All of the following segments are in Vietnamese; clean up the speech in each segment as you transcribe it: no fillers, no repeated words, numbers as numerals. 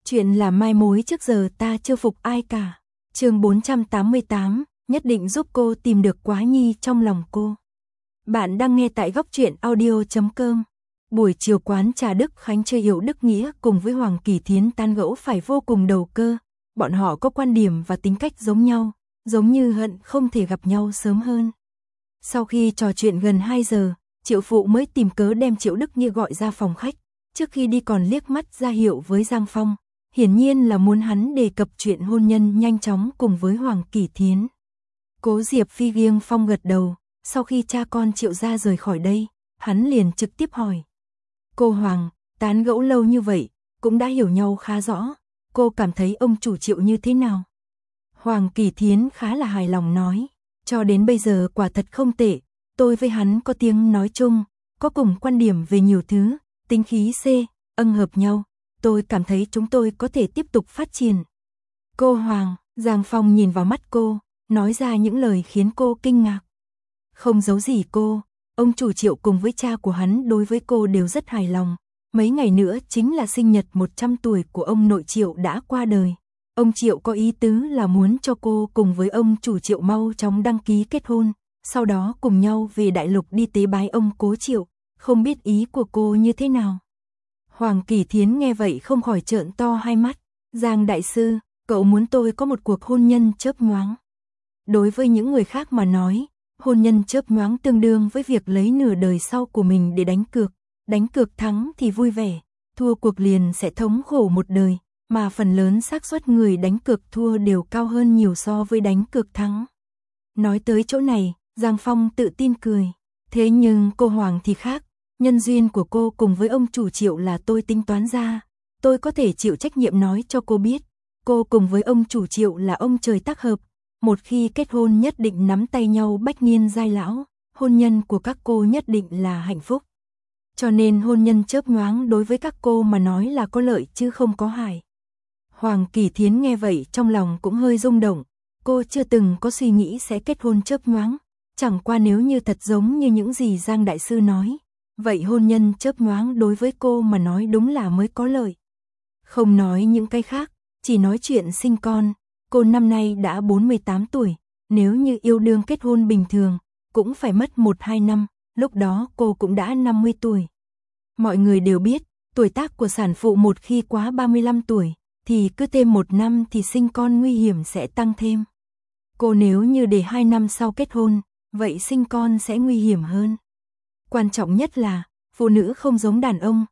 Chuyện là mai mối trước giờ ta chưa phục ai cả. Chương 488, nhất định giúp cô tìm được Quá Nhi trong lòng cô. Bạn đang nghe tại góc truyện audio.com. Buổi chiều quán trà Đức Khánh chơi Yểu Đức Nghĩa cùng với Hoàng Kỳ Thiến tán gẫu phải vô cùng đầu cơ. Bọn họ có quan điểm và tính cách giống nhau, giống như hận không thể gặp nhau sớm hơn. Sau khi trò chuyện gần 2 giờ, Triệu Phụ mới tìm cớ đem Triệu Đức Nghĩa gọi ra phòng khách. Trước khi đi còn liếc mắt ra hiệu với Giang Phong, hiển nhiên là muốn hắn đề cập chuyện hôn nhân nhanh chóng cùng với Hoàng Kỳ Thiến. Cố Diệp Phi nghiêng Phong gật đầu, sau khi cha con Triệu gia rời khỏi đây, hắn liền trực tiếp hỏi. Cô Hoàng, tán gẫu lâu như vậy, cũng đã hiểu nhau khá rõ, cô cảm thấy ông chủ Triệu như thế nào? Hoàng Kỳ Thiến khá là hài lòng nói, cho đến bây giờ quả thật không tệ, tôi với hắn có tiếng nói chung, có cùng quan điểm về nhiều thứ, tính khí hợp nhau, tôi cảm thấy chúng tôi có thể tiếp tục phát triển. Cô Hoàng, Giang Phong nhìn vào mắt cô, nói ra những lời khiến cô kinh ngạc. Không giấu gì cô, ông chủ Triệu cùng với cha của hắn đối với cô đều rất hài lòng. Mấy ngày nữa chính là sinh nhật 100 tuổi của ông nội Triệu đã qua đời. Ông Triệu có ý tứ là muốn cho cô cùng với ông chủ Triệu mau chóng đăng ký kết hôn, sau đó cùng nhau về đại lục đi tế bái ông cố Triệu, không biết ý của cô như thế nào. Hoàng Kỳ Thiến nghe vậy không khỏi trợn to hai mắt. Giang đại sư, cậu muốn tôi có một cuộc hôn nhân chớp nhoáng. Đối với những người khác mà nói, hôn nhân chớp nhoáng tương đương với việc lấy nửa đời sau của mình để đánh cược thắng thì vui vẻ, thua cuộc liền sẽ thống khổ một đời, mà phần lớn xác suất người đánh cược thua đều cao hơn nhiều so với đánh cược thắng. Nói tới chỗ này, Giang Phong tự tin cười, thế nhưng cô Hoàng thì khác. Nhân duyên của cô cùng với ông chủ Triệu là tôi tính toán ra, tôi có thể chịu trách nhiệm nói cho cô biết, cô cùng với ông chủ Triệu là ông trời tác hợp, một khi kết hôn nhất định nắm tay nhau bách niên giai lão, hôn nhân của các cô nhất định là hạnh phúc. Cho nên hôn nhân chớp nhoáng đối với các cô mà nói là có lợi chứ không có hại. Hoàng Kỳ Thiến nghe vậy trong lòng cũng hơi rung động, cô chưa từng có suy nghĩ sẽ kết hôn chớp nhoáng, chẳng qua nếu như thật giống như những gì Giang đại sư nói. Vậy hôn nhân chớp nhoáng đối với cô mà nói đúng là mới có lợi. Không nói những cái khác, chỉ nói chuyện sinh con, cô năm nay đã 48 tuổi, nếu như yêu đương kết hôn bình thường, cũng phải mất 1-2 năm, lúc đó cô cũng đã 50 tuổi. Mọi người đều biết, tuổi tác của sản phụ một khi quá 35 tuổi, thì cứ thêm 1 năm thì sinh con nguy hiểm sẽ tăng thêm. Cô nếu như để 2 năm sau kết hôn, vậy sinh con sẽ nguy hiểm hơn. Quan trọng nhất là, phụ nữ không giống đàn ông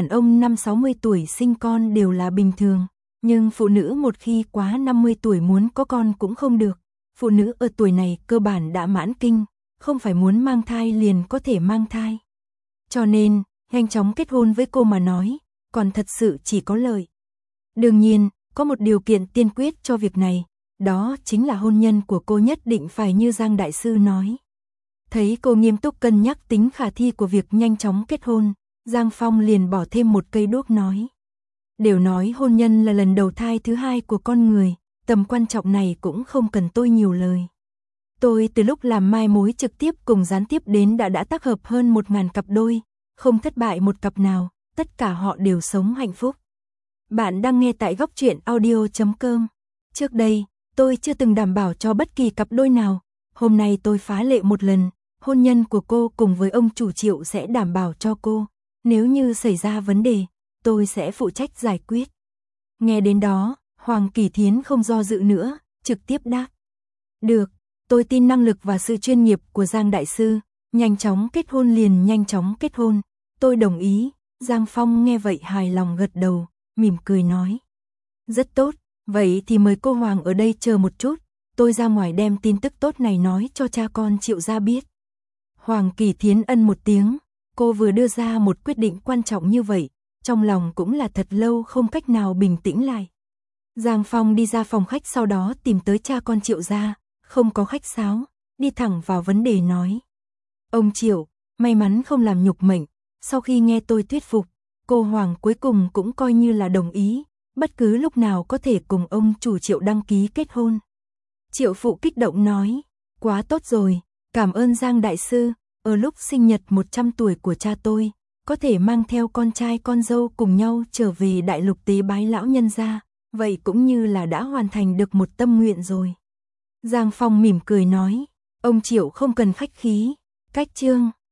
5-60 tuổi sinh con đều là bình thường, nhưng phụ nữ một khi quá 50 tuổi muốn có con cũng không được. Phụ nữ ở tuổi này cơ bản đã mãn kinh, không phải muốn mang thai liền có thể mang thai. Cho nên, nhanh chóng kết hôn với cô mà nói, còn thật sự chỉ có lợi. Đương nhiên, có một điều kiện tiên quyết cho việc này, đó chính là hôn nhân của cô nhất định phải như Giang đại sư nói. Thấy cô nghiêm túc cân nhắc tính khả thi của việc nhanh chóng kết hôn, Giang Phong liền bỏ thêm một cây đuốc nói. Đều nói hôn nhân là lần đầu thai thứ hai của con người, tầm quan trọng này cũng không cần tôi nhiều lời. Tôi từ lúc làm mai mối trực tiếp cùng gián tiếp đến đã tác hợp hơn 1000 cặp đôi, không thất bại một cặp nào, tất cả họ đều sống hạnh phúc. Bạn đang nghe tại góc truyện audio.com. Trước đây, tôi chưa từng đảm bảo cho bất kỳ cặp đôi nào, hôm nay tôi phá lệ một lần. Hôn nhân của cô cùng với ông chủ Triệu sẽ đảm bảo cho cô, nếu như xảy ra vấn đề, tôi sẽ phụ trách giải quyết. Nghe đến đó, Hoàng Kỳ Thiến không do dự nữa, trực tiếp đáp. Được, tôi tin năng lực và sự chuyên nghiệp của Giang đại sư, nhanh chóng kết hôn liền nhanh chóng kết hôn, tôi đồng ý. Giang Phong nghe vậy hài lòng gật đầu, mỉm cười nói. Rất tốt, vậy thì mời cô Hoàng ở đây chờ một chút, tôi ra ngoài đem tin tức tốt này nói cho cha con Triệu gia biết. Hoàng Kỳ Thiến ân một tiếng, cô vừa đưa ra một quyết định quan trọng như vậy, trong lòng cũng là thật lâu không cách nào bình tĩnh lại. Giang Phong đi ra phòng khách sau đó tìm tới cha con Triệu gia, không có khách sáo, đi thẳng vào vấn đề nói. Ông Triệu, may mắn không làm nhục mệnh, sau khi nghe tôi thuyết phục, cô Hoàng cuối cùng cũng coi như là đồng ý, bất cứ lúc nào có thể cùng ông chủ Triệu đăng ký kết hôn. Triệu phụ kích động nói, quá tốt rồi. Cảm ơn Giang đại sư, ở lúc sinh nhật 100 tuổi của cha tôi có thể mang theo con trai con dâu cùng nhau trở về đại lục tế bái lão nhân gia, vậy cũng như là đã hoàn thành được một tâm nguyện rồi. Giang Phong mỉm cười nói, ông Triệu không cần khách khí, cách Trương